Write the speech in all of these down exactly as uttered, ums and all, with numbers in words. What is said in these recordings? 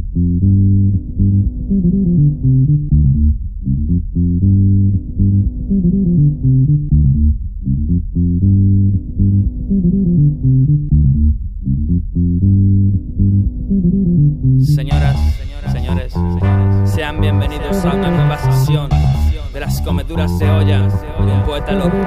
Señoras, señores, sean bienvenidos a una nueva sesión de las comeduras de olla de un poeta loco.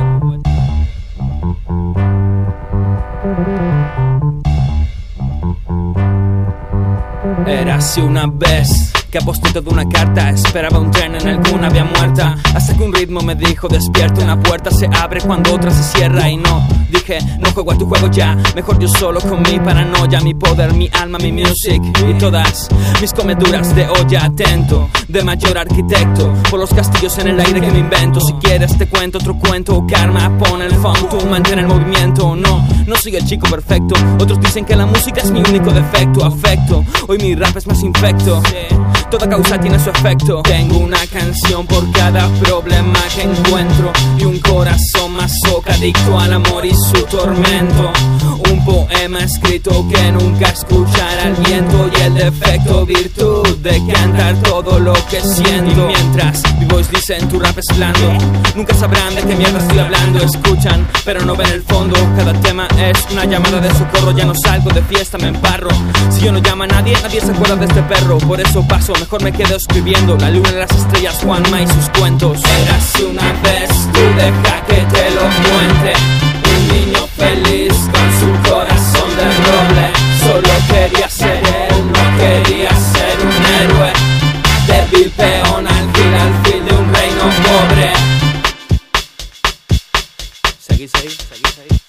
Érase una vez que aposté toda una carta, esperaba un tren en alguna vía muerta, hasta que un ritmo me dijo despierta, una puerta se abre cuando otra se cierra. Y no, dije, no juego a tu juego ya, mejor yo solo con mi paranoia, mi poder, mi alma, mi music y todas mis comeduras de olla. Atento, de mayor arquitecto, por los castillos en el aire que me invento. Si quieres te cuento otro cuento, karma, pon el phone, tú mantén el movimiento. No, no soy el chico perfecto, otros dicen que la música es mi único defecto. Afecto, hoy mi rap es más infecto, toda causa tiene su efecto. Tengo una canción por cada problema que encuentro y un corazón masoca adicto al amor y su tormento. Un poema escrito que nunca escuchará el viento y el defecto, virtud de cantar todo lo que siento. Y mientras vivos dicen tu rap es blando, nunca sabrán de qué mierda estoy hablando. Escuchan pero no ven el fondo, cada tema es una llamada de socorro. Ya no salgo de fiesta, me embarro. Si yo no llamo a nadie, nadie se acuerda de este perro. Por eso paso, mejor me quedo escribiendo la luna y las estrellas, Juanma y sus cuentos. Érase una vez, tú deja que te lo cuente, un niño feliz con su corazón de roble. Solo quería ser él, no quería ser un héroe. Débil peón, alfil, alfil de un reino pobre. Seguís ahí, seguís ahí.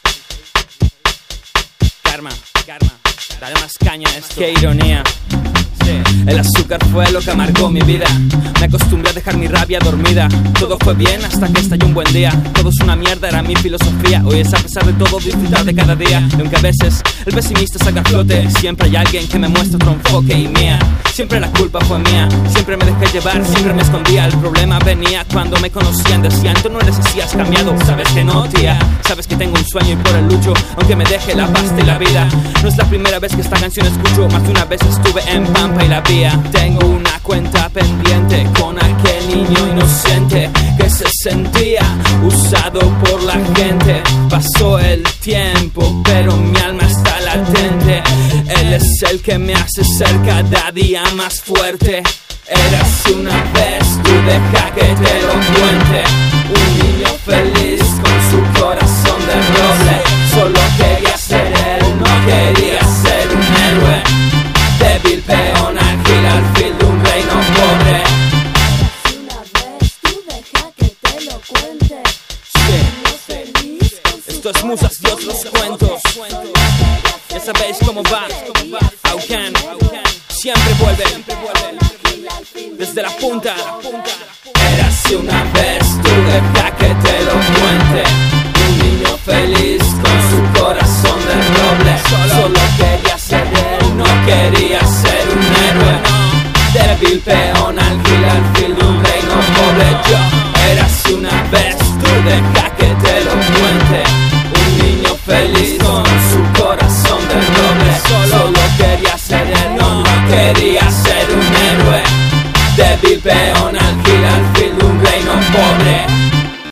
Karma, karma, dale más caña a esto. Qué ironía. El azúcar fue lo que amargó mi vida. Me acostumbré a dejar mi rabia dormida. Todo fue bien hasta que estalló un buen día. Todo es una mierda, era mi filosofía. Hoy es a pesar de todo disfrutar de cada día. Y aunque a veces el pesimista saca a flote, siempre hay alguien que me muestra otro enfoque y mía. Siempre la culpa fue mía, siempre me dejé llevar, siempre me escondía. El problema venía cuando me conocían, decían tú no eres así, has cambiado. Sabes que no, tía, sabes que tengo un sueño y por el lucho, aunque me deje la pasta y la vida. No es la primera vez que esta canción escucho, más de una vez estuve en Pampa y la vía. Tengo una cuenta pendiente con aquel niño inocente que se sentía usado por la gente. Pasó el tiempo pero mi alma está latente. Él es el que me hace ser cada día más fuerte. Érase una vez, tú deja que te lo cuente, un niño feliz con su corazón de roble. Solo quería ser él, no quería ser un héroe. Débil peón, alfil, alfil de un reino pobre. Érase una vez, tú deja que te lo cuente, Sí, feliz con su esto es musas y otros cuentos. Ya sabéis cómo va, Aucan, siempre vuelve, desde la punta. Érase una vez, tú deja que te lo cuente, un niño feliz con su corazón de roble. Solo quería ser él, no quería ser un héroe. Débil peón, alfil, alfil de un reino pobre. Yo, érase una vez, tú deja que te lo cuente, un niño feliz